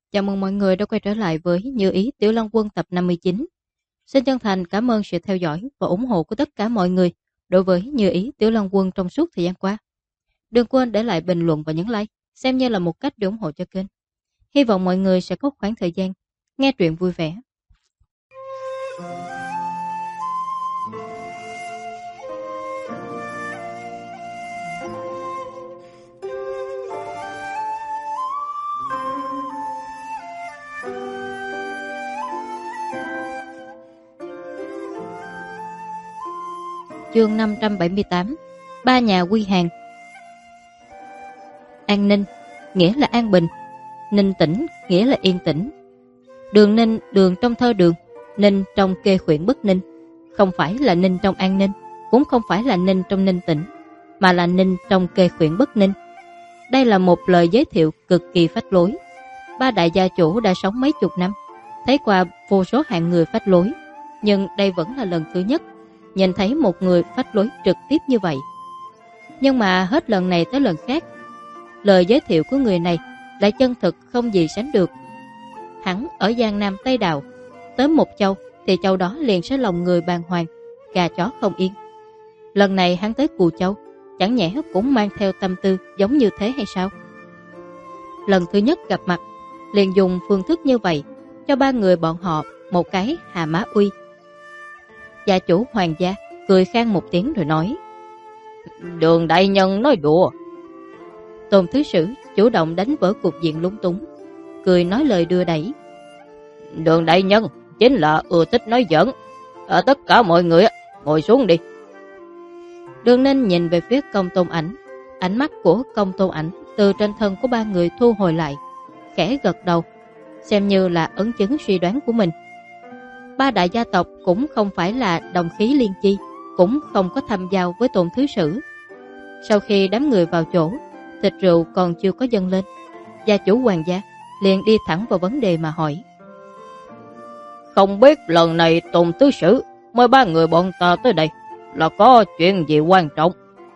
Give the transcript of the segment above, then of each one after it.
Chào mừng mọi người đã quay trở lại với Như Ý Tiểu Long Quân tập 59. Xin chân thành cảm ơn sự theo dõi và ủng hộ của tất cả mọi người đối với Như Ý Tiểu Long Quân trong suốt thời gian qua. Đừng quên để lại bình luận và nhấn like, xem như là một cách để ủng hộ cho kênh. Hy vọng mọi người sẽ có khoảng thời gian nghe truyện vui vẻ. Chương 578. Ba nhà quy hàng. An ninh nghĩa là an bình, ninh tĩnh nghĩa là yên tĩnh. Đường ninh, đường trong thơ đường, ninh trong kê khuyển bất ninh. Không phải là ninh trong an ninh, cũng không phải là ninh trong ninh tĩnh, mà là ninh trong kê khuyển bất ninh. Đây là một lời giới thiệu cực kỳ phách lối. Ba đại gia chủ đã sống mấy chục năm, thấy qua vô số hạng người phách lối, nhưng đây vẫn là lần thứ nhất nhìn thấy một người phách lối trực tiếp như vậy. Nhưng mà hết lần này tới lần khác, lời giới thiệu của người này lại chân thực không gì sánh được. Hắn ở Giang Nam Tây Đào, tới một châu thì châu đó liền sẽ lòng người bàng hoàng, gà chó không yên. Lần này hắn tới Cù Châu, chẳng nhẽ cũng mang theo tâm tư giống như thế hay sao? Lần thứ nhất gặp mặt, liền dùng phương thức như vậy, cho ba người bọn họ một cái hà má uy. Gia chủ Hoàng gia cười khan một tiếng rồi nói: Đường đại nhân nói đùa. Tôn thứ sử chủ động đánh vỡ cục diện lúng túng, cười nói lời đưa đẩy: Đường đại nhân chính là ưa thích nói giỡn. Tất cả mọi người ngồi xuống đi. Đường Ninh nhìn về phía Công Tôn Ảnh, ánh mắt của Công Tôn Ảnh từ trên thân của ba người thu hồi lại, khẽ gật đầu, xem như là ấn chứng suy đoán của mình. Ba đại gia tộc cũng không phải là đồng khí liên chi, cũng không có tham giao với Tôn thứ sử. Sau khi đám người vào chỗ, thịt rượu còn chưa có dâng lên, gia chủ Hoàng gia liền đi thẳng vào vấn đề mà hỏi: Không biết lần này Tôn thứ sử mời ba người bọn ta tới đây là có chuyện gì quan trọng?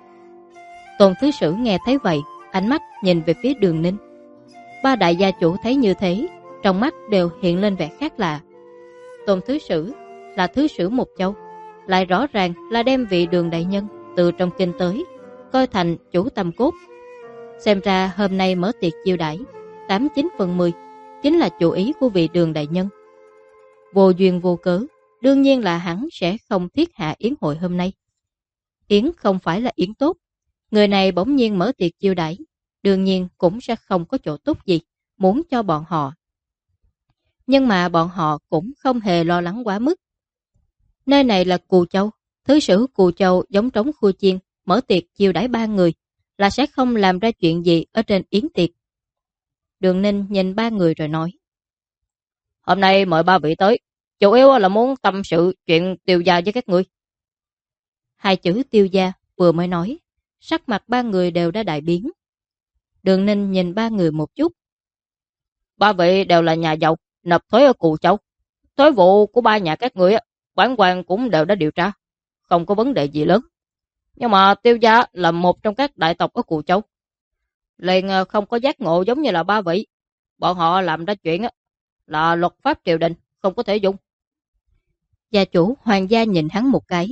Tôn thứ sử nghe thấy vậy, ánh mắt nhìn về phía Đường Ninh. Ba đại gia chủ thấy như thế, trong mắt đều hiện lên vẻ khác lạ. Tôn thứ sử là thứ sử một châu, lại rõ ràng là đem vị Đường đại nhân từ trong kinh tới, coi thành chủ tâm cốt. Xem ra hôm nay mở tiệc chiêu đãi 89/10 chính là chủ ý của vị Đường đại nhân. Vô duyên vô cớ, đương nhiên là hắn sẽ không thiết hạ yến hội hôm nay. Yến không phải là yến tốt, người này bỗng nhiên mở tiệc chiêu đãi, đương nhiên cũng sẽ không có chỗ tốt gì muốn cho bọn họ. Nhưng mà bọn họ cũng không hề lo lắng quá mức. Nơi này là Cù Châu, thứ sử Cù Châu giống trống khu chiên, mở tiệc chiêu đãi ba người là sẽ không làm ra chuyện gì ở trên yến tiệc. Đường Ninh nhìn ba người rồi nói: Hôm nay mời ba vị tới, chủ yếu là muốn tâm sự chuyện Tiêu gia với các ngươi. Hai chữ Tiêu gia vừa mới nói, sắc mặt ba người đều đã đại biến. Đường Ninh nhìn ba người một chút. Ba vị đều là nhà giàu, nộp thuế ở Cù Châu. Thuế vụ của ba nhà các ngươi, bản quan cũng đều đã điều tra, không có vấn đề gì lớn. Nhưng mà Tiêu gia là một trong các đại tộc ở Cù Châu, liền không có giác ngộ giống như là ba vị. Bọn họ làm ra chuyện là luật pháp triều đình, không có thể dùng. Gia chủ Hoàng gia nhìn hắn một cái.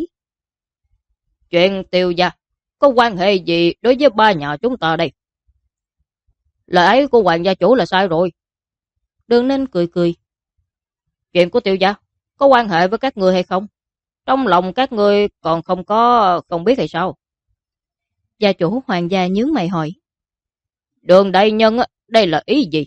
Chuyện Tiêu gia có quan hệ gì đối với ba nhà chúng ta đây? Lời ấy của Hoàng gia chủ là sai rồi. Đường Ninh cười cười. Chuyện của Tiêu gia có quan hệ với các ngươi hay không? Trong lòng các ngươi còn không biết hay sao? Gia chủ Hoàng gia nhướng mày hỏi. Đường đại nhân, đây là ý gì?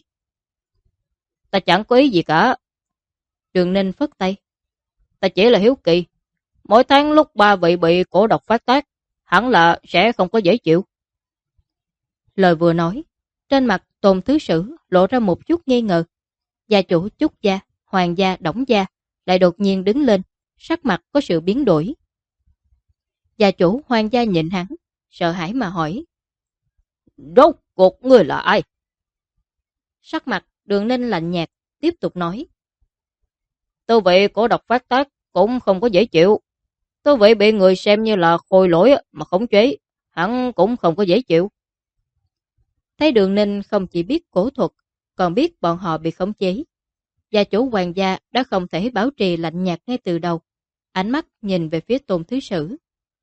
Ta chẳng có ý gì cả. Đường Ninh phất tay. Ta chỉ là hiếu kỳ. Mỗi tháng lúc ba vị bị cổ độc phát tác, hẳn là sẽ không có dễ chịu. Lời vừa nói, trên mặt Tôn thứ sử lộ ra một chút nghi ngờ. Gia chủ Chúc gia, Hoàng gia, Đổng gia lại đột nhiên đứng lên, sắc mặt có sự biến đổi. Gia chủ Hoàng gia nhìn hắn, sợ hãi mà hỏi: Rốt cuộc ngươi là ai? Sắc mặt Đường Ninh lạnh nhạt, tiếp tục nói: Tư vị cổ độc phát tác cũng không có dễ chịu. Tư vị bị người xem như là khôi lỗi mà khống chế, hắn cũng không có dễ chịu. Thấy Đường Ninh không chỉ biết cổ thuật, còn biết bọn họ bị khống chế. Gia chủ hoàng gia đã không thể bảo trì lạnh nhạt ngay từ đầu, ánh mắt nhìn về phía Tôn Thứ Sử.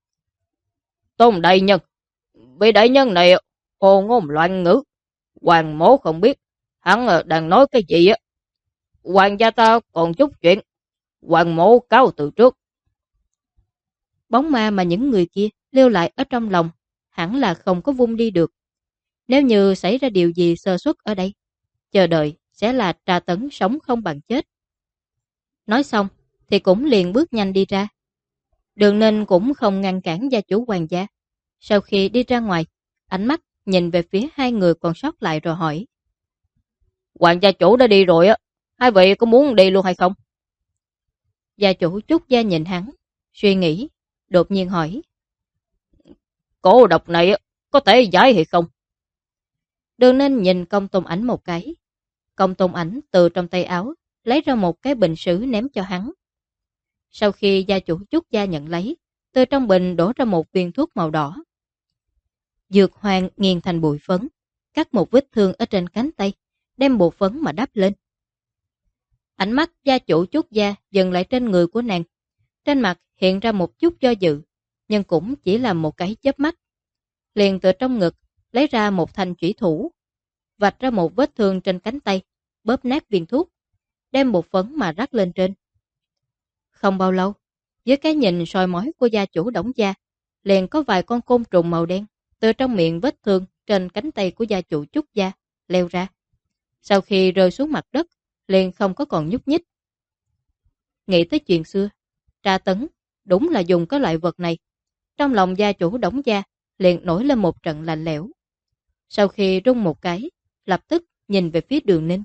Tôn đại nhân, vị đại nhân này hồ ngôn loạn ngữ, hoàng mố không biết hắn đang nói cái gì á. Hoàng gia ta còn chút chuyện, hoàng mố cáo từ trước. Bóng ma mà những người kia lưu lại ở trong lòng hẳn là không có vung đi được. Nếu như xảy ra điều gì sơ suất ở đây, chờ đợi sẽ là tra tấn sống không bằng chết. Nói xong thì cũng liền bước nhanh đi ra. Đường Ninh cũng không ngăn cản gia chủ hoàng gia. Sau khi đi ra ngoài, ánh mắt nhìn về phía hai người còn sót lại rồi hỏi. Hoàng gia chủ đã đi rồi á, hai vị có muốn đi luôn hay không? Gia chủ Trúc Gia nhìn hắn, suy nghĩ, đột nhiên hỏi. Cổ độc này có thể giải hay không? Đường Ninh nhìn Công Tôn Ảnh một cái. Công Tôn Ảnh từ trong tay áo lấy ra một cái bình sứ ném cho hắn. Sau khi gia chủ Trúc Gia nhận lấy, từ trong bình đổ ra một viên thuốc màu đỏ. Dược hoàng nghiền thành bụi phấn, cắt một vết thương ở trên cánh tay, đem bộ phấn mà đắp lên. Ánh mắt gia chủ Trúc Gia dừng lại trên người của nàng. Trên mặt hiện ra một chút do dự, nhưng cũng chỉ là một cái chớp mắt. Liền từ trong ngực lấy ra một thanh chủy thủ, vạch ra một vết thương trên cánh tay, bóp nát viên thuốc, đem bột phấn mà rắc lên trên. Không bao lâu, dưới cái nhìn soi mói của gia chủ Đổng Gia, liền có vài con côn trùng màu đen từ trong miệng vết thương trên cánh tay của gia chủ Trúc Gia leo ra. Sau khi rơi xuống mặt đất, liền không có còn nhúc nhích. Nghĩ tới chuyện xưa, tra tấn đúng là dùng cái loại vật này. Trong lòng gia chủ Đổng Gia liền nổi lên một trận lạnh lẽo. Sau khi rung một cái, lập tức nhìn về phía Đường Ninh.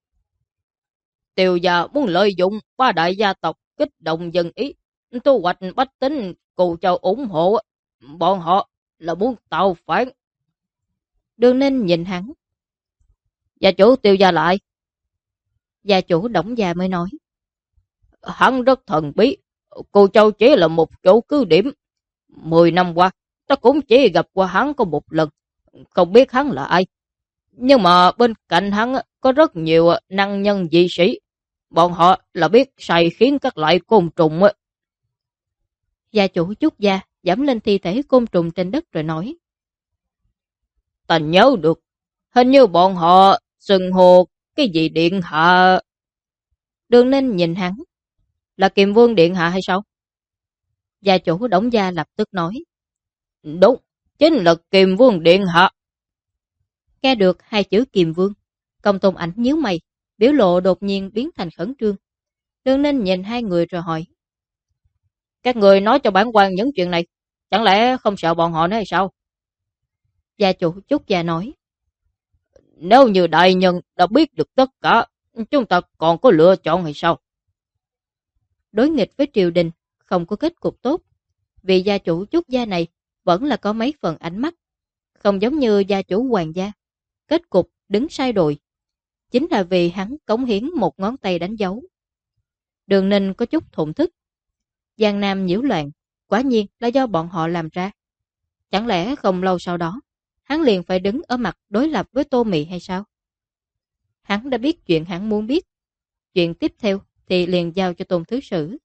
Tiêu gia muốn lợi dụng ba đại gia tộc kích động dân ý, thu hoạch bách tính cù châu ủng hộ. Bọn họ là muốn tạo phản. Đường Ninh nhìn hắn. Gia chủ Tiêu gia lại. Gia chủ Đổng Gia mới nói. Hắn rất thần bí. Cù châu chỉ là một chỗ cứ điểm. 10 năm qua, ta cũng chỉ gặp qua hắn có một lần. Không biết hắn là ai. Nhưng mà bên cạnh hắn có rất nhiều năng nhân dị sĩ. Bọn họ là biết sai khiến các loại côn trùng. Gia chủ Trúc Gia dẫm lên thi thể côn trùng trên đất rồi nói. Ta nhớ được, hình như bọn họ xưng hô cái gì điện hạ. Đường Ninh nhìn hắn. Là Kiềm Vương điện hạ hay sao? Gia chủ Đổng Gia lập tức nói. Đúng, chính là Kiềm Vương điện hạ. Nghe được hai chữ Kiềm Vương, Công Tôn Ảnh nhíu mày, biểu lộ đột nhiên biến thành khẩn trương. Đường Ninh nhìn hai người rồi hỏi. Các người nói cho bản quan những chuyện này, chẳng lẽ không sợ bọn họ nữa hay sao? Gia chủ Trúc Gia nói. Nếu như đại nhân đã biết được tất cả, chúng ta còn có lựa chọn hay sao? Đối nghịch với triều đình, không có kết cục tốt. Vì gia chủ Trúc Gia này vẫn là có mấy phần ánh mắt. Không giống như gia chủ Hoàng gia. Kết cục đứng sai đội. Chính là vì hắn cống hiến một ngón tay đánh dấu. Đường Ninh có chút thổn thức. Giang Nam nhiễu loạn, quả nhiên là do bọn họ làm ra. Chẳng lẽ không lâu sau đó, hắn liền phải đứng ở mặt đối lập với Tô Mị hay sao? Hắn đã biết chuyện hắn muốn biết. Chuyện tiếp theo thì liền giao cho Tôn Thứ Sử.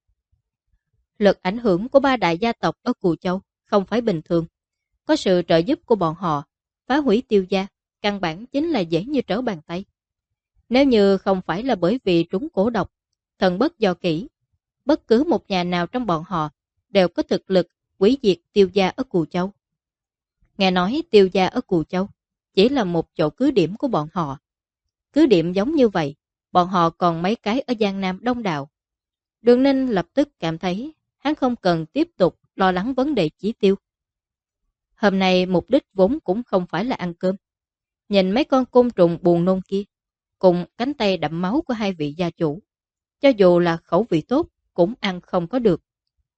Lực ảnh hưởng của ba đại gia tộc ở Cù Châu không phải bình thường. Có sự trợ giúp của bọn họ, phá hủy Tiêu gia, căn bản chính là dễ như trở bàn tay. Nếu như không phải là bởi vì trúng cổ độc, thần bất do kỹ, bất cứ một nhà nào trong bọn họ đều có thực lực hủy diệt Tiêu gia ở Cù Châu. Nghe nói Tiêu gia ở Cù Châu chỉ là một chỗ cứ điểm của bọn họ. Cứ điểm giống như vậy, bọn họ còn mấy cái ở Giang Nam đông đảo. Đường Ninh lập tức cảm thấy hắn không cần tiếp tục lo lắng vấn đề chỉ tiêu. Hôm nay mục đích vốn cũng không phải là ăn cơm. Nhìn mấy con côn trùng buồn nôn kia, cùng cánh tay đậm máu của hai vị gia chủ. Cho dù là khẩu vị tốt, cũng ăn không có được.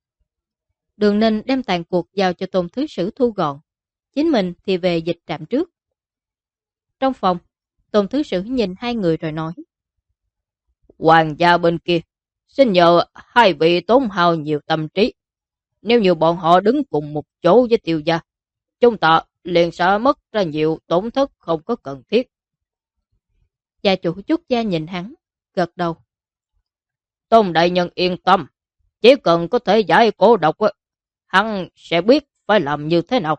Đường Ninh đem tàn cuộc giao cho Tôn Thứ Sử thu gọn. Chính mình thì về dịch trạm trước. Trong phòng, Tôn Thứ Sử nhìn hai người rồi nói. Hoàng gia bên kia, xin nhờ hai vị tốn hao nhiều tâm trí. Nếu như bọn họ đứng cùng một chỗ với Tiêu gia, chúng ta liền sẽ mất ra nhiều tổn thất không có cần thiết. Gia chủ Trúc Gia nhìn hắn, gật đầu. Tôn đại nhân yên tâm, chỉ cần có thể giải cổ độc, hắn sẽ biết phải làm như thế nào.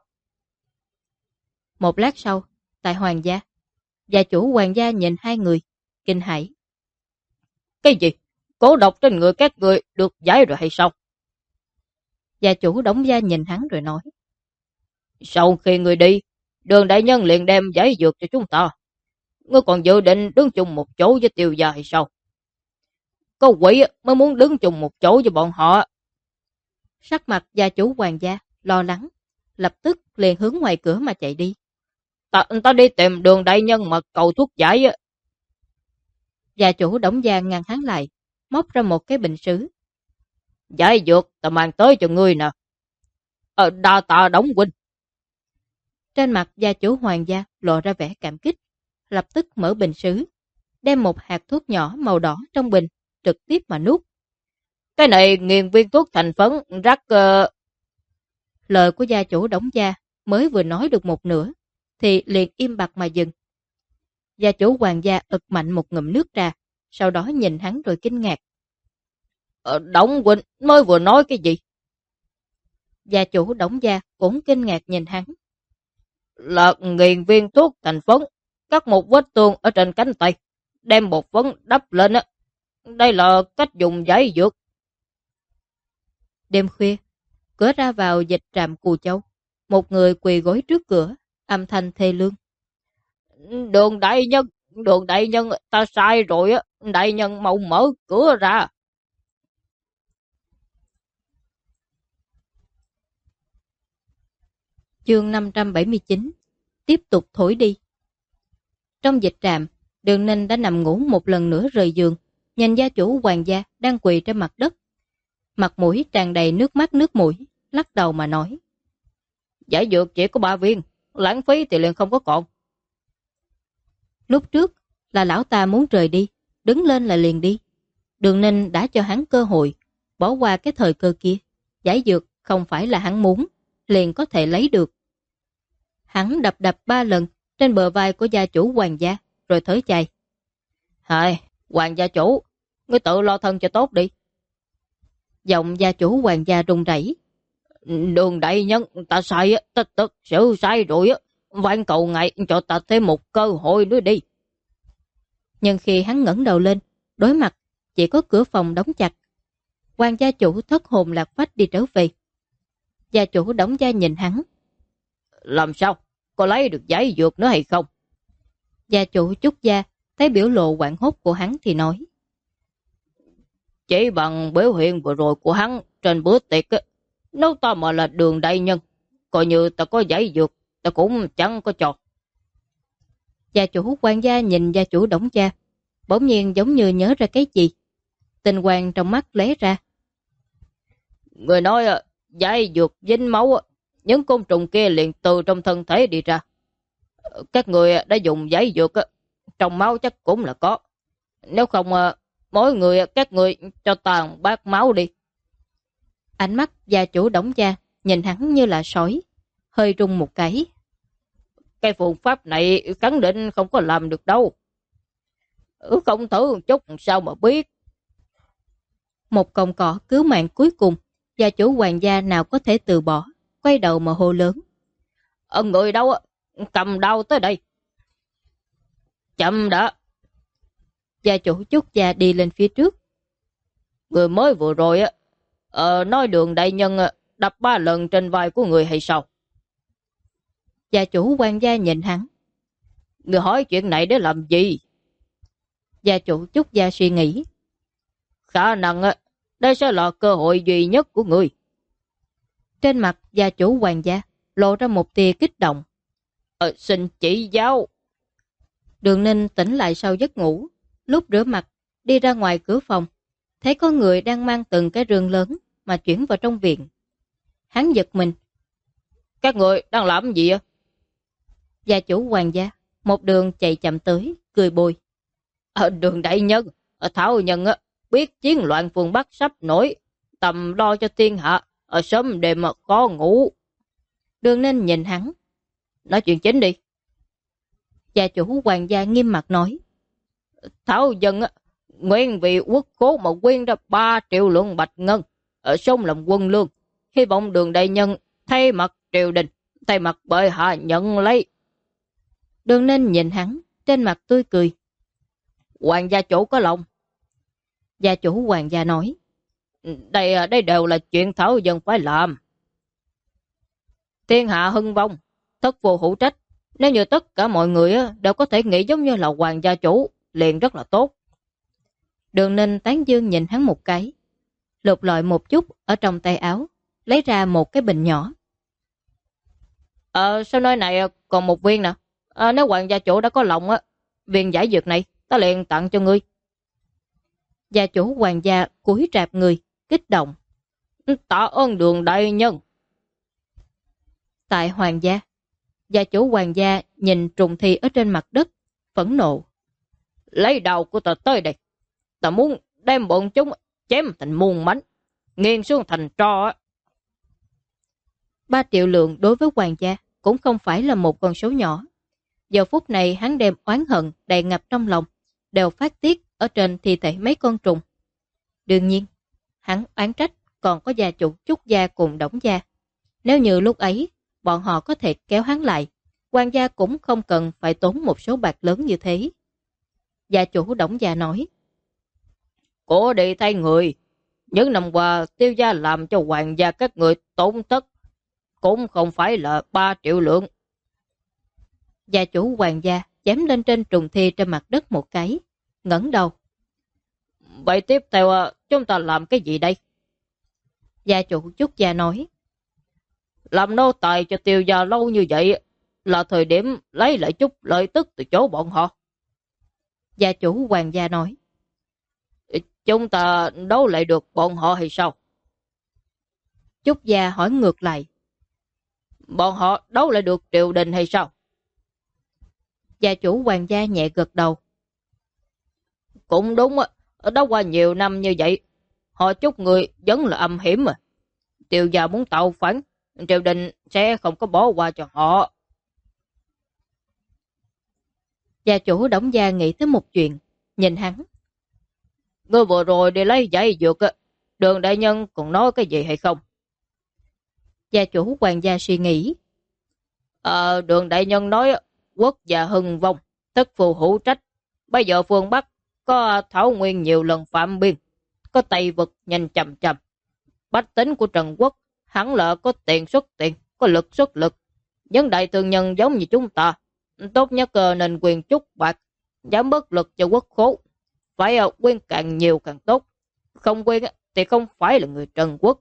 Một lát sau, tại hoàng gia, gia chủ hoàng gia nhìn hai người, kinh hãi. Cái gì? Cổ độc trên người các người được giải rồi hay sao? Gia chủ Đổng Gia nhìn hắn rồi nói. Sau khi người đi, Đường đại nhân liền đem giải dược cho chúng ta. Ngươi còn dự định đứng chung một chỗ với Tiêu gia hay sao? Có quỷ mới muốn đứng chung một chỗ với bọn họ. Sắc mặt gia chủ hoàng gia lo lắng, lập tức liền hướng ngoài cửa mà chạy đi. Ta đi tìm Đường đại nhân mà cầu thuốc giải. Gia chủ Đổng Gia ngăn hắn lại, móc ra một cái bình sứ. Giải dược ta mang tới cho ngươi nè. Đa tạ Đổng huynh. Trên mặt gia chủ hoàng gia lộ ra vẻ cảm kích, lập tức mở bình sứ, đem một hạt thuốc nhỏ màu đỏ trong bình, trực tiếp mà nuốt. Cái này nghiền viên thuốc thành phấn rắc... Lời của gia chủ Đổng Gia mới vừa nói được một nửa, thì liền im bặt mà dừng. Gia chủ hoàng gia ực mạnh một ngụm nước trà, sau đó nhìn hắn rồi kinh ngạc. Đổng huynh mới vừa nói cái gì? Gia chủ Đổng Gia cũng kinh ngạc nhìn hắn. Là nghiền viên thuốc thành phấn, cắt một vết thương ở trên cánh tay, đem bột phấn đắp lên. Đây là cách dùng giải dược. Đêm khuya, cửa ra vào dịch trạm Cù Châu, một người quỳ gối trước cửa, âm thanh thê lương. Đường đại nhân, ta sai rồi á, đại nhân mau mở cửa ra. Chương 579, tiếp tục thổi đi. Trong dịch trạm, Đường Ninh đã nằm ngủ một lần nữa rời giường, nhìn gia chủ hoàng gia đang quỳ trên mặt đất. Mặt mũi tràn đầy nước mắt nước mũi, lắc đầu mà nói. Giải dược chỉ có 3 viên, lãng phí thì liền không có còn. Lúc trước là lão ta muốn rời đi, đứng lên là liền đi. Đường Ninh đã cho hắn cơ hội, bỏ qua cái thời cơ kia. Giải dược không phải là hắn muốn, liền có thể lấy được. Hắn đập đập 3 lần trên bờ vai của gia chủ hoàng gia, rồi thở dài. Hai, hoàng gia chủ, ngươi tự lo thân cho tốt đi. Giọng gia chủ hoàng gia run rẩy. Đường đại nhân, ta sai, ta thật sự sai rồi. Van cầu ngài cho ta thêm một cơ hội nữa đi. Nhưng khi hắn ngẩng đầu lên, đối mặt chỉ có cửa phòng đóng chặt. Hoàng gia chủ thất hồn lạc phách đi trở về. Gia chủ Đổng Gia nhìn hắn. Làm sao? Có lấy được giải dược nữa hay không? Gia chủ Trúc Gia thấy biểu lộ hoảng hốt của hắn thì nói. Chỉ bằng biểu hiện vừa rồi của hắn trên bữa tiệc, nếu ta mà là Đường đại nhân, coi như ta có giải dược, ta cũng chẳng có cho. Gia chủ Hoàng gia nhìn gia chủ Đổng Gia, bỗng nhiên giống như nhớ ra cái gì. Tinh quang trong mắt lóe ra. Người nói giải dược dính máu, những côn trùng kia liền từ trong thân thể đi ra. Các người đã dùng giải dược, trong máu chắc cũng là có. Nếu không, mỗi người các người cho tàn bát máu đi. Ánh mắt gia chủ Đổng Gia nhìn hắn như là sói, hơi rung một cái. Cái phương pháp này khẳng định không có làm được đâu. Không thử một chút sao mà biết. Một cọng cỏ cứu mạng cuối cùng, gia chủ hoàng gia nào có thể từ bỏ, quay đầu mà hô lớn. Người đâu cầm đao tới đây. Chậm đã. Gia chủ Trúc Gia đi lên phía trước. Người mới vừa rồi nói Đường đại nhân đập 3 lần trên vai của người hay sao? Gia chủ hoàng gia nhìn hắn. Người hỏi chuyện này để làm gì? Gia chủ Trúc Gia suy nghĩ. Khả năng đây sẽ là cơ hội duy nhất của người. Trên mặt gia chủ hoàng gia lộ ra một tia kích động. Xin chỉ giáo. Đường Ninh tỉnh lại sau giấc ngủ, lúc rửa mặt đi ra ngoài cửa phòng, thấy có người đang mang từng cái rương lớn mà chuyển vào trong viện. Hắn giật mình. Các người đang làm gì ạ? Gia chủ hoàng gia một đường chạy chậm tới, cười bồi. Đường đại nhân, Thảo nhân biết chiến loạn phương Bắc sắp nổi, tầm lo cho thiên hạ, sớm đêm khó ngủ. Đường Ninh nhìn hắn. Nói chuyện chính đi. Gia chủ hoàng gia nghiêm mặt nói. Thảo dân nguyện vì quốc cố mà quyên ra 3 triệu lượng bạch ngân ở sông làm quân lương. Hy vọng Đường đại nhân thay mặt triều đình, thay mặt bệ hạ nhận lấy. Đường Ninh nhìn hắn, trên mặt tươi cười. Hoàng gia chủ có lòng. Gia chủ hoàng gia nói. Đây đều là chuyện Thảo dân phải làm. Thiên hạ hưng vong, thất phù hữu trách. Nếu như tất cả mọi người đều có thể nghĩ giống như là hoàng gia chủ, liền rất là tốt. Đường Ninh tán dương nhìn hắn một cái, lục lọi một chút ở trong tay áo, lấy ra một cái bình nhỏ. Sao nơi này còn một viên nè? Nếu hoàng gia chủ đã có lòng viên giải dược này ta liền tặng cho ngươi. Gia chủ hoàng gia cúi rạp người, kích động. Tạ ơn Đường đại nhân. Tại hoàng gia, gia chủ hoàng gia nhìn trùng thi ở trên mặt đất, phẫn nộ. Lấy đầu của ta tới đây. Ta muốn đem bọn chúng chém thành muôn mảnh, nghiêng xuống thành tro. 3 triệu lượng đối với hoàng gia cũng không phải là một con số nhỏ. Giờ phút này hắn đem oán hận đầy ngập trong lòng, đều phát tiết ở trên thi thể mấy con trùng. Đương nhiên, hắn oán trách còn có gia chủ Trúc gia cùng Đổng gia. Nếu như lúc ấy, bọn họ có thể kéo hắn lại, hoàng gia cũng không cần phải tốn một số bạc lớn như thế. Gia chủ Đổng gia nói. Cổ đi thay người. Những năm qua Tiêu gia làm cho hoàng gia các người tổn thất cũng không phải là 3 triệu lượng. Gia chủ hoàng gia chém lên trên trùng thi trên mặt đất một cái, ngẩng đầu. Vậy tiếp theo chúng ta làm cái gì đây? Gia chủ Trúc gia nói. Làm nô tài cho Tiêu gia lâu như vậy là thời điểm lấy lại chút lợi tức từ chỗ bọn họ. Gia chủ hoàng gia nói. Chúng ta đấu lại được bọn họ hay sao? Trúc gia hỏi ngược lại. Bọn họ đấu lại được triều đình hay sao? Gia chủ hoàng gia nhẹ gật đầu. Cũng đúng, đã qua nhiều năm như vậy, họ Trúc người vẫn là âm hiểm mà. Tiêu gia muốn tạo phản, triều đình sẽ không có bỏ qua cho họ. Gia chủ Đổng gia nghĩ tới một chuyện, nhìn hắn. Ngươi vừa rồi đi lấy giải dược, Đường đại nhân còn nói cái gì hay không? Gia chủ hoàng gia suy nghĩ. Đường đại nhân nói quốc gia hưng vong, tất phù hữu trách. Bây giờ phương Bắc có Thảo Nguyên nhiều lần phạm biên, có Tây vực nhanh chậm chậm. Bách tính của Trần Quốc hẳn là có tiền xuất tiền, có lực xuất lực. Những đại thương nhân giống như chúng ta, tốt nhất nên quyền chút bạc, giảm bớt lực cho quốc khố. Phải quyên càng nhiều càng tốt. Không quyên thì không phải là người Trần Quốc.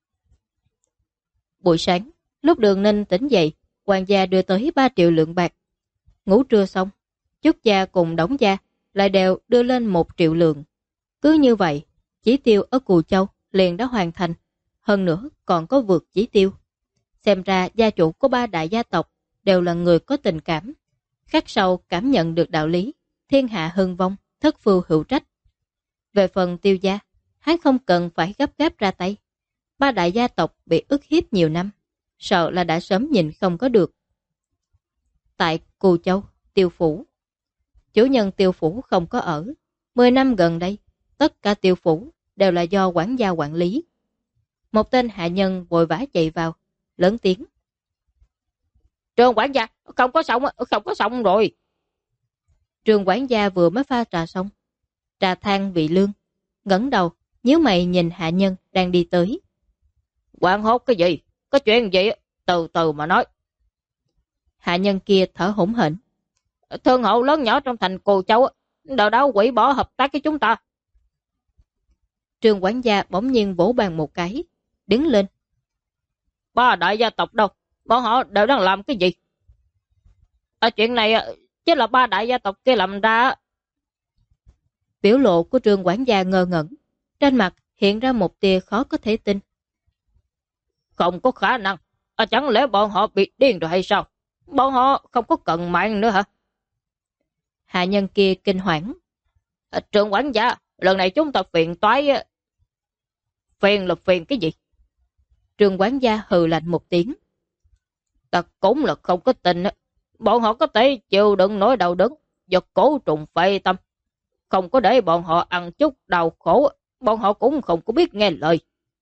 Buổi sáng, lúc Đường Ninh tỉnh dậy, hoàng gia đưa tới 3 triệu lượng bạc. Ngủ trưa xong, Trúc gia cùng Đổng gia lại đều đưa lên 1 triệu lượng. Cứ như vậy, chỉ tiêu ở Cù Châu liền đã hoàn thành. Hơn nữa còn có vượt chỉ tiêu. Xem ra gia chủ của 3 đại gia tộc đều là người có tình cảm. Khắc sâu cảm nhận được đạo lý, thiên hạ hưng vong, thất phu hữu trách. Về phần Tiêu gia, hắn không cần phải gấp gáp ra tay. 3 đại gia tộc bị ức hiếp nhiều năm, sợ là đã sớm nhìn không có được. Tại Cù Châu, Tiêu phủ, chủ nhân Tiêu phủ không có ở. 10 năm gần đây, tất cả Tiêu phủ đều là do quản gia quản lý. Một tên hạ nhân vội vã chạy vào, lớn tiếng. Trường quản gia, không có xong rồi. Trường quản gia vừa mới pha trà xong, trà than vị lương, ngẩng đầu, nhíu mày nhìn hạ nhân đang đi tới. Quảng hốt cái gì? Có chuyện gì? Từ từ mà nói. Hạ nhân kia thở hổn hển. Thương hậu lớn nhỏ trong thành Cù Châu đều đã hủy bỏ hợp tác với chúng ta. Trường quản gia bỗng nhiên vỗ bàn một cái, đứng lên. 3 đại gia tộc đâu? Bọn họ đều đang làm cái gì? Chuyện này chứ là 3 đại gia tộc kia làm ra. Biểu lộ của trường quản gia ngơ ngẩn, trên mặt hiện ra một tia khó có thể tin. Không có khả năng. Chẳng lẽ bọn họ bị điên rồi hay sao? Bọn họ không có cần mạng nữa hả? Hạ nhân kia kinh hoảng. Trường quản gia, lần này chúng ta phiền toái. Phiền là phiền cái gì? Trường quản gia hừ lạnh một tiếng. Ta cũng là không có tin. Bọn họ có thể chịu đựng nỗi đau đớn do cố trùng phệ tâm. không có để bọn họ ăn chút đau khổ, bọn họ cũng không có biết nghe lời.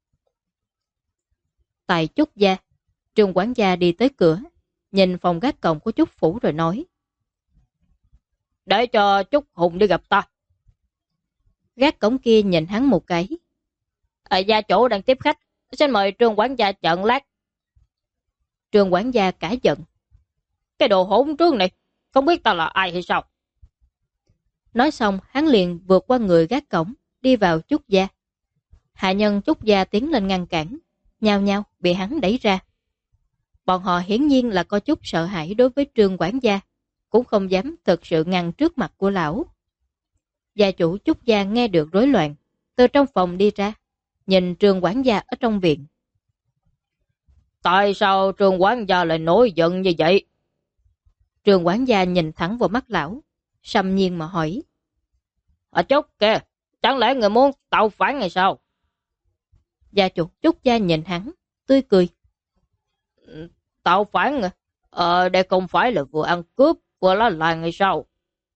Tại Trúc gia, Trương quản gia đi tới cửa, nhìn phòng gác cổng của Trúc phủ rồi nói: Để cho Trúc Hùng đi gặp ta. Gác cổng kia nhìn hắn một cái. Gia chủ đang tiếp khách, xin mời Trương quản gia chợn lát. Trương quản gia cả giận: Cái đồ hỗn trương này, không biết ta là ai hay sao? Nói xong hắn liền vượt qua người gác cổng, đi vào Trúc gia. Hạ nhân Trúc gia tiến lên ngăn cản, nhao nhao bị hắn đẩy ra. Bọn họ hiển nhiên là có chút sợ hãi đối với Trương quản gia, cũng không dám thực sự ngăn trước mặt của lão. Gia chủ Trúc gia nghe được rối loạn, từ trong phòng đi ra, nhìn Trương quản gia ở trong viện. Tại sao Trương quản gia lại nổi giận như vậy? Trương quản gia nhìn thẳng vào mắt lão, sầm nhiên mà hỏi: Trúc kìa, chẳng lẽ người muốn tạo phản hay sao? Gia chủ Trúc gia nhìn hắn, tươi cười: Tạo phản à? Đây không phải là vừa ăn cướp vừa lá làng hay sao?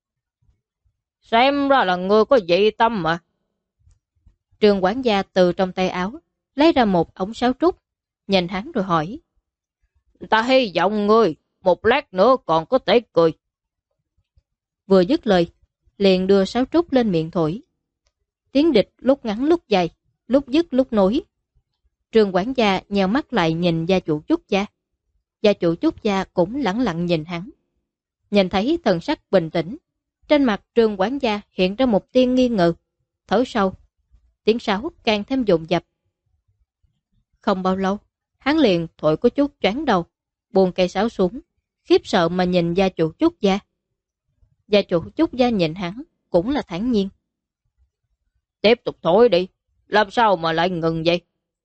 Xem ra là người có dị tâm mà. Trương quản gia từ trong tay áo lấy ra một ống sáo trúc, nhìn hắn rồi hỏi: Ta hy vọng ngươi một lát nữa còn có thể cười. Vừa dứt lời, liền đưa sáo trúc lên miệng thổi. Tiếng địch lúc ngắn lúc dài, lúc dứt lúc nối. Trương quản gia nheo mắt lại nhìn gia chủ Trúc gia. Gia chủ Trúc gia cũng lẳng lặng nhìn hắn. Nhìn thấy thần sắc bình tĩnh, trên mặt Trương quản gia hiện ra một tia nghi ngờ, thở sâu. Tiếng sáo càng thêm dồn dập. Không bao lâu, hắn liền thổi có chút choáng đầu, buông cây sáo xuống, khiếp sợ mà nhìn gia chủ Trúc gia. Gia chủ Trúc gia nhìn hắn cũng là thản nhiên. Tiếp tục thổi đi, làm sao mà lại ngừng vậy?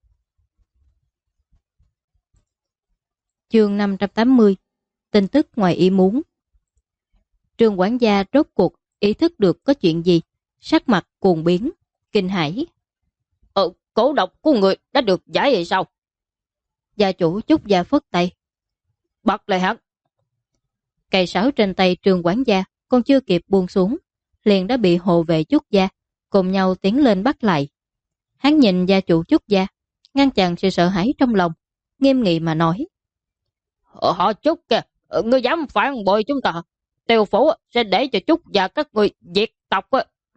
Chương 580. Tin tức ngoài ý muốn. Trương quản gia rốt cuộc ý thức được có chuyện gì, sắc mặt cuồng biến, kinh hãi. Cổ độc của người đã được giải hay sao? Gia chủ Trúc gia phất tay: Bắt lại hắn. Cây sáo trên tay Trương quản gia còn chưa kịp buông xuống, liền đã bị hộ vệ Trúc gia cùng nhau tiến lên bắt lại. Hắn nhìn gia chủ Trúc gia, ngăn chặn sự sợ hãi trong lòng, nghiêm nghị mà nói: Họ Trúc kìa, ngươi dám phản bội chúng ta, Tiêu phủ sẽ để cho Trúc và các người diệt tộc.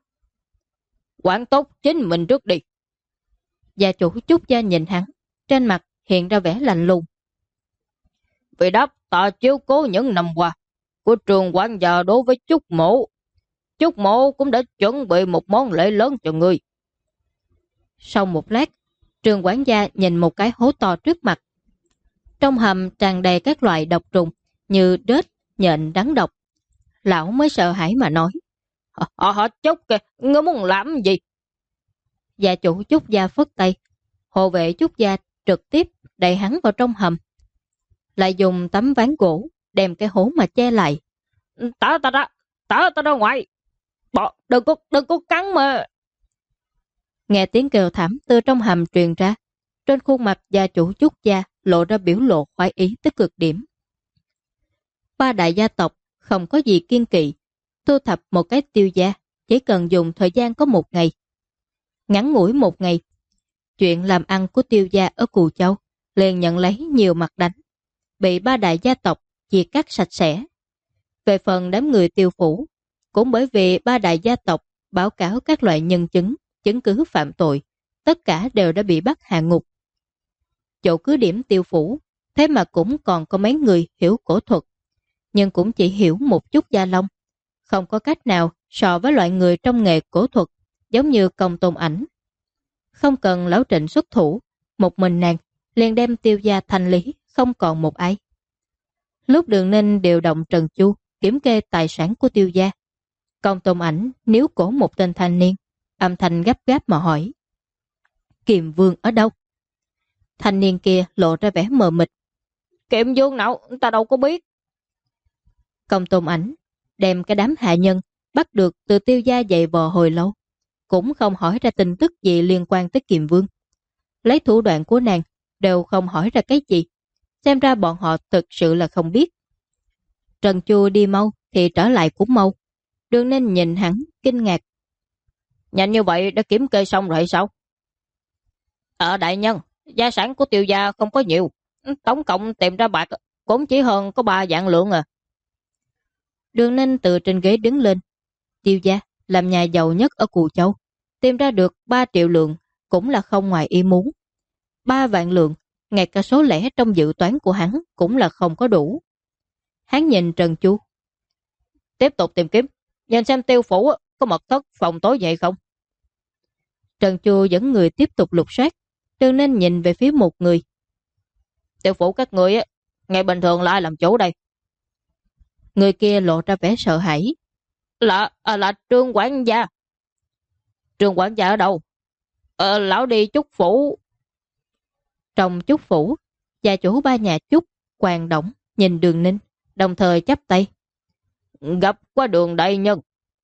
Quản tốt chính mình trước đi. Gia chủ Trúc gia nhìn hắn, trên mặt hiện ra vẻ lạnh lùng. Vì đáp ta chiếu cố những năm qua của Trường quản gia đối với Trúc mộ, Trúc mộ cũng đã chuẩn bị một món lễ lớn cho ngươi. Sau một lát, Trường quản gia nhìn một cái hố to trước mặt. Trong hầm tràn đầy các loại độc trùng như đết, nhện, rắn độc. Lão mới sợ hãi mà nói: Họ Trúc kìa, ngươi muốn làm gì? Gia chủ Trúc gia phất tay, hộ vệ Trúc gia trực tiếp đẩy hắn vào trong hầm, lại dùng tấm ván gỗ đem cái hố mà che lại. Tả ta ra ngoài, đừng có cắn mà. Nghe tiếng kêu thảm từ trong hầm truyền ra, trên khuôn mặt gia chủ Trúc gia lộ ra biểu lộ khoái ý tới cực điểm. Ba đại gia tộc không có gì kiên kỵ, thu thập một cái Tiêu gia chỉ cần dùng thời gian có một ngày. Ngắn ngủi một ngày, chuyện làm ăn của Tiêu gia ở Cù Châu liền nhận lấy nhiều mặt đánh, bị ba đại gia tộc chia cắt sạch sẽ. Về phần đám người Tiêu phủ, cũng bởi vì ba đại gia tộc báo cáo các loại nhân chứng, chứng cứ phạm tội, tất cả đều đã bị bắt hạ ngục. Chỗ cứ điểm Tiêu phủ, thế mà cũng còn có mấy người hiểu cổ thuật, nhưng cũng chỉ hiểu một chút gia lông, không có cách nào so với loại người trong nghề cổ thuật giống như Công Tôn Ảnh. Không cần lão Trịnh xuất thủ, một mình nàng liền đem Tiêu gia thanh lý không còn một ai. Lúc Đường Ninh điều động Trần Chu kiểm kê tài sản của Tiêu gia, Công Tôn Ảnh níu cổ một tên thanh niên, âm thanh gấp gáp mà hỏi: Kiềm Vương ở đâu? Thanh niên kia lộ ra vẻ mờ mịt: Kiệm Vương nào, ta đâu có biết. Công Tôn Ảnh đem cái đám hạ nhân bắt được từ Tiêu gia dày vò hồi lâu, cũng không hỏi ra tin tức gì liên quan tới Kiềm Vương. Lấy thủ đoạn của nàng đều không hỏi ra cái gì, xem ra bọn họ thực sự là không biết. Trần Chu đi mau thì trở lại cũng mau. Đường Ninh nhìn hắn kinh ngạc Nhanh như vậy đã kiểm kê xong rồi hay sao? Đại nhân, gia sản của Tiêu gia không có nhiều. Tổng cộng tìm ra bạc cũng chỉ hơn có 3 vạn lượng à. Đường Ninh từ trên ghế đứng lên. Tiêu gia làm nhà giàu nhất ở Cù Châu, tìm ra được 3 triệu lượng cũng là không ngoài ý muốn. 3 vạn lượng, ngay cả số lẻ trong dự toán của hắn cũng là không có đủ. Hắn nhìn Trần Chu. Tiếp tục tìm kiếm, nhìn xem Tiêu phủ có mật thất phòng tối vậy không. Trần Chu dẫn người tiếp tục lục soát. Đường Ninh nhìn về phía một người. Tiêu phủ các người ngày bình thường là ai làm chủ đây? Người kia lộ ra vẻ sợ hãi. Là Trương quản gia. Trương quản gia ở đâu? Lão đi Chúc phủ. Trong Chúc phủ, gia chủ 3 nhà Chúc, Hoàng Đổng nhìn Đường Ninh, đồng thời chắp tay. Gặp qua Đường đại nhân.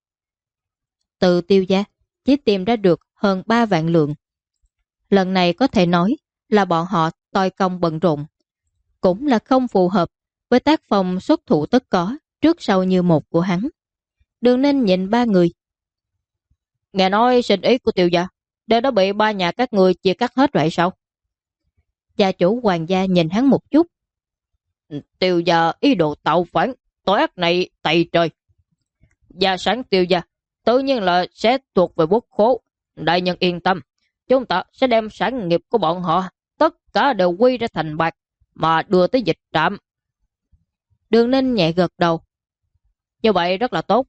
Từ Tiêu gia chỉ tìm ra được hơn 3 vạn lượng. Lần này có thể nói là bọn họ toi công bận rộn, cũng là không phù hợp với tác phong xuất thủ tất có trước sau như một của hắn. Đường Ninh nhìn 3 người. Nghe nói sinh ý của Tiêu gia đều đã bị 3 nhà các người chia cắt hết rồi sao? Gia chủ Hoàng gia nhìn hắn một chút. Tiêu gia ý đồ tạo phản, tội ác này tày trời. Gia sản Tiêu gia tự nhiên là sẽ thuộc về quốc khố. Đại nhân yên tâm, chúng ta sẽ đem sản nghiệp của bọn họ tất cả đều quy ra thành bạc mà đưa tới dịch trạm. Đường Ninh nhẹ gật đầu. Như vậy rất là tốt.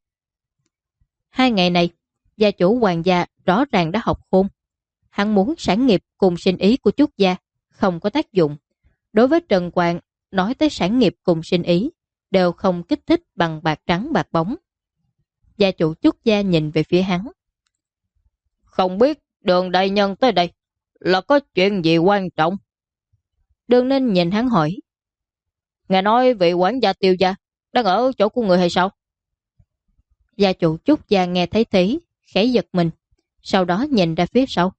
2 ngày này, gia chủ Hoàng gia rõ ràng đã học khôn. Hắn muốn sản nghiệp cùng sinh ý của Trúc gia không có tác dụng. Đối với Trần Quang, nói tới sản nghiệp cùng sinh ý đều không kích thích bằng bạc trắng bạc bóng. Gia chủ Trúc gia nhìn về phía hắn. Không biết Đường đại nhân tới đây là có chuyện gì quan trọng? Đường Ninh nhìn hắn hỏi. Nghe nói vị quản gia Tiêu gia đang ở chỗ của người hay sao? Gia chủ Trúc gia nghe thấy thế, khẽ giật mình, sau đó nhìn ra phía sau.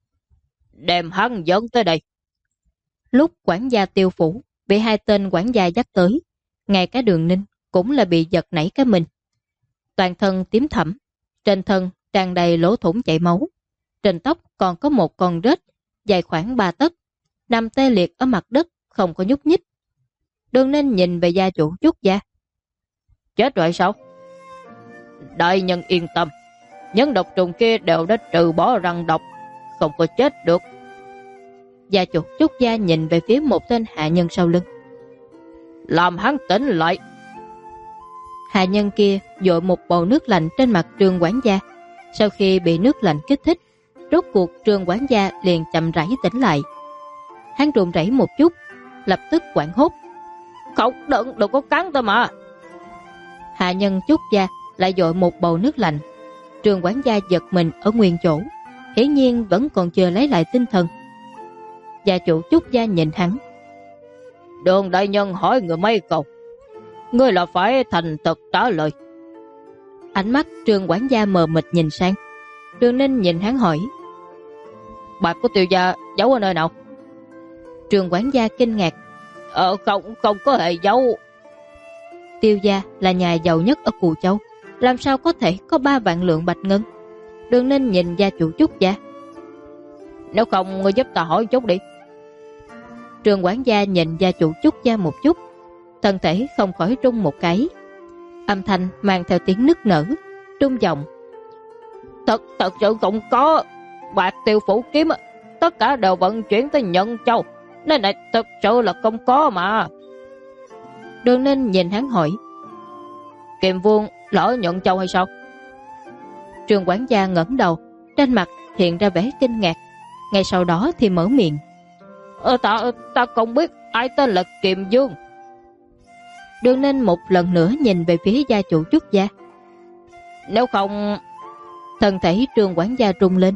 Đem hắn dẫn tới đây. Lúc quản gia Tiêu phủ bị 2 tên quản gia dắt tới, ngay cả Đường Ninh cũng là bị giật nảy cái mình. Toàn thân tím thẫm, trên thân tràn đầy lỗ thủng chảy máu, trên tóc còn có một con rết dài khoảng 3 tấc, nằm tê liệt ở mặt đất không có nhúc nhích. Đường Ninh nhìn về gia chủ Trúc gia. Chết rồi sao? Đại nhân yên tâm, những độc trùng kia đều đã trừ bỏ răng độc, không có chết được. Gia chủ Trúc gia nhìn về phía một tên hạ nhân sau lưng. Làm hắn tỉnh lại. Hạ nhân kia dội một bầu nước lạnh trên mặt Trương quản gia. Sau khi bị nước lạnh kích thích, rốt cuộc Trương quản gia liền chậm rãi tỉnh lại. Hắn run rẩy một chút, lập tức hoảng hốt. Không, đừng có cắn tôi mà. Hạ nhân Trúc gia lại dội một bầu nước lạnh. Trương quản gia giật mình ở nguyên chỗ, hiển nhiên vẫn còn chưa lấy lại tinh thần. Gia chủ Trúc gia nhìn hắn. Đường đại nhân hỏi người mấy câu, ngươi là phải thành thật trả lời. Ánh mắt Trương quản gia mờ mịt nhìn sang. Đường Ninh nhìn hắn hỏi. Bạc của Tiêu gia giấu ở nơi nào? Trương quản gia kinh ngạc. Không có hề giấu. Tiêu gia là nhà giàu nhất ở Cù Châu, làm sao có thể có 3 vạn lượng bạch ngân? Đường Ninh nhìn gia chủ Trúc gia. Nếu không ngươi giúp ta hỏi chút đi. Trương quản gia nhìn gia chủ Trúc gia một chút, thân thể không khỏi rung một cái. Âm thanh mang theo tiếng nức nở, trung giọng. Thật sự không có. Bạc Tiêu phủ kiếm tất cả đều vận chuyển tới Nhận Châu, nên này thật sự là không có mà. Đường Ninh nhìn hắn hỏi. Kiềm Vương lỡ Nhận Châu hay sao? Trương quản gia ngẩng đầu, trên mặt hiện ra vẻ kinh ngạc. Ngay sau đó thì mở miệng. Ta không biết ai tên là Kiềm Vương. Đường Ninh một lần nữa nhìn về phía gia chủ Trúc gia. Nếu không... Thân thể Trương quản gia rung lên.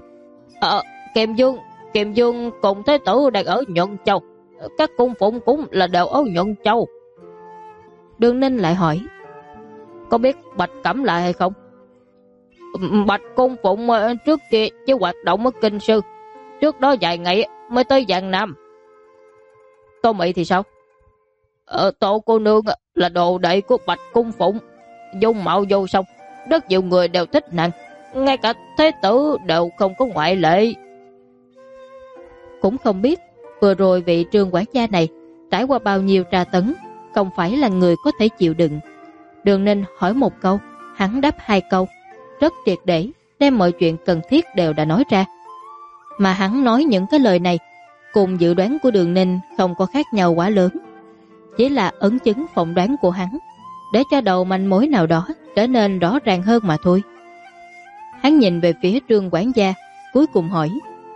Kiềm Vương cùng Thế tử đang ở Nhận Châu, các cung phụng cũng là đều ở Nhận Châu. Đường Ninh lại hỏi. Có biết Bạch Cẩm lại hay không? Bạch cung phụng trước kia chỉ hoạt động ở Kinh Sư, trước đó vài ngày mới tới Giang Nam. Tô Mị thì sao? Tô cô nương là đồ đệ của Bạch cung phụng, dung mạo vô song, rất nhiều người đều thích nàng, ngay cả thế tử đều không có ngoại lệ. Cũng không biết vừa rồi vị Trương quản gia này trải qua bao nhiêu tra tấn, không phải là người có thể chịu đựng. Đường Ninh hỏi một câu, hắn đáp hai câu, rất triệt để, đem mọi chuyện cần thiết đều đã nói ra. Mà hắn nói những cái lời này cùng dự đoán của Đường Ninh không có khác nhau quá lớn, chỉ là ấn chứng phỏng đoán của hắn để cho đầu manh mối nào đó trở nên rõ ràng hơn mà thôi. Hắn nhìn về phía Trương quản gia, cuối cùng hỏi: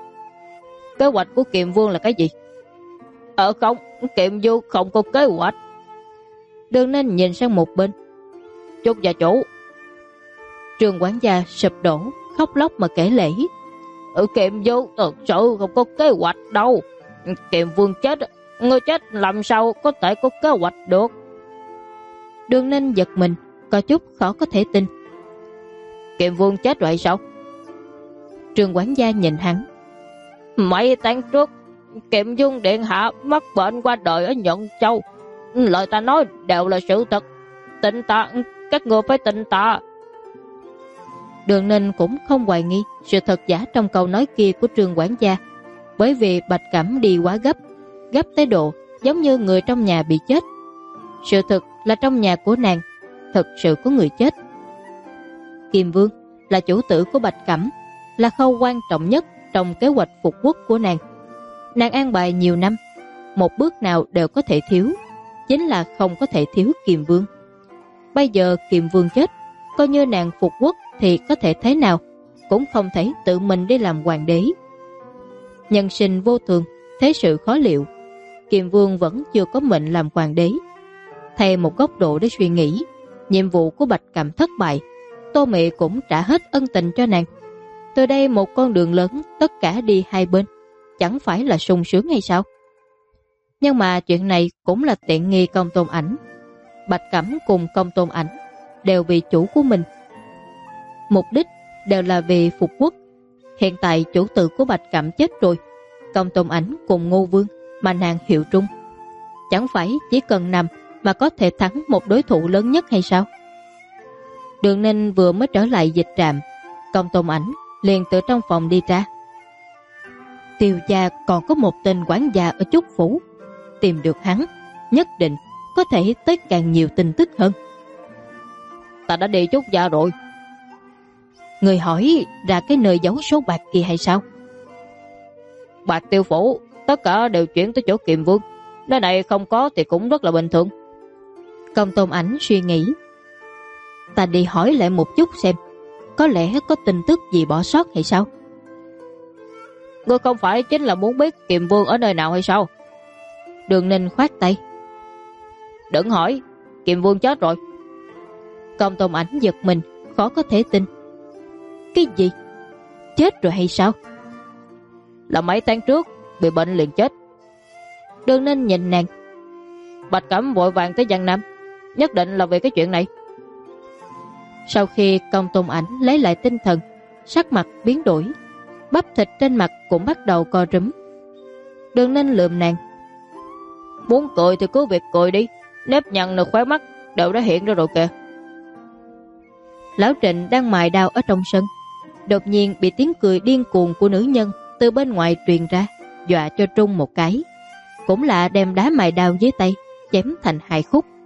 Kế hoạch của Kiệm Vương là cái gì? Không, Kiệm Vương không có kế hoạch. Đường Ninh nhìn sang một bên: Chúc gia chủ. Trương quản gia sụp đổ, khóc lóc mà kể lể: Kiệm Vương thật sự không có kế hoạch đâu. Kiệm Vương chết, người chết làm sao có thể có kế hoạch được? Đường Ninh giật mình, có chút khó có thể tin. Kiệm Vương chết rồi sao? Trương quản gia nhìn hắn: Mấy tháng trước, Kiệm Vương điện hạ mắc bệnh qua đời ở Nhận Châu. Lời ta nói đều là sự thật. Tin ta, các người phải tin ta. Đường Ninh cũng không hoài nghi sự thật giả trong câu nói kia của Trương quản gia, bởi vì Bạch Cẩm đi quá gấp, gấp tới độ giống như người trong nhà bị chết. Sự thực là trong nhà của nàng thực sự có người chết. Kiệm Vương là chủ tử của Bạch Cẩm, là khâu quan trọng nhất trong kế hoạch phục quốc của nàng. Nàng an bài nhiều năm, một bước nào đều có thể thiếu, chính là không có thể thiếu Kiệm Vương. Bây giờ Kiệm Vương chết, coi như nàng phục quốc thì có thể thế nào, cũng không thể tự mình đi làm hoàng đế. Nhân sinh vô thường, thế sự khó liệu, Kiệm Vương vẫn chưa có mệnh làm hoàng đế. Thay một góc độ để suy nghĩ, nhiệm vụ của Bạch Cẩm thất bại, Tô Mị cũng trả hết ân tình cho nàng. Từ đây một con đường lớn, tất cả đi hai bên, chẳng phải là sung sướng hay sao? Nhưng mà chuyện này cũng là tiện nghi Công Tôn Ảnh. Bạch Cẩm cùng Công Tôn Ảnh đều vì chủ của mình, mục đích đều là vì phục quốc. Hiện tại chủ tử của Bạch Cẩm chết rồi, Công Tôn Ảnh cùng Ngô Vương mà nàng hiệu trung, chẳng phải chỉ cần nằm mà có thể thắng một đối thủ lớn nhất hay sao? Đường Ninh vừa mới trở lại dịch trạm, Công Tôn Ảnh liền từ trong phòng đi ra. Tiêu gia còn có một tên quản gia ở Trúc Phủ, tìm được hắn nhất định có thể tới càng nhiều tin tức hơn. Ta đã đi Trúc gia rồi. Người hỏi ra cái nơi giấu số bạc kia hay sao? Bạc Tiêu phủ tất cả đều chuyển tới chỗ Kiệm Vương, nơi này không có thì cũng rất là bình thường. Công Tôn Ảnh suy nghĩ: Ta đi hỏi lại một chút xem, có lẽ có tin tức gì bỏ sót hay sao? Ngươi không phải chính là muốn biết Kiệm Vương ở nơi nào hay sao? Đường Ninh khoát tay: Đừng hỏi, Kiệm Vương chết rồi. Công Tôn Ảnh giật mình, khó có thể tin. Cái gì? Chết rồi hay sao? Là mấy tháng trước bị bệnh liền chết. Đường Ninh nhìn nàng: Bạch Cẩm vội vàng tới Giang Nam, nhất định là vì cái chuyện này. Sau khi Công Tôn Ảnh lấy lại tinh thần, sắc mặt biến đổi, bắp thịt trên mặt cũng bắt đầu co rúm. Đường Ninh lườm nàng: Muốn cười thì cứ việc cười đi, nếp nhăn nửa khóe mắt đều đã hiện ra rồi kìa. Lão Trịnh đang mài đao ở trong sân, đột nhiên bị tiếng cười điên cuồng của nữ nhân từ bên ngoài truyền ra, dọa cho Trung một cái, cũng là đem đá mài đao dưới tay chém thành hai khúc.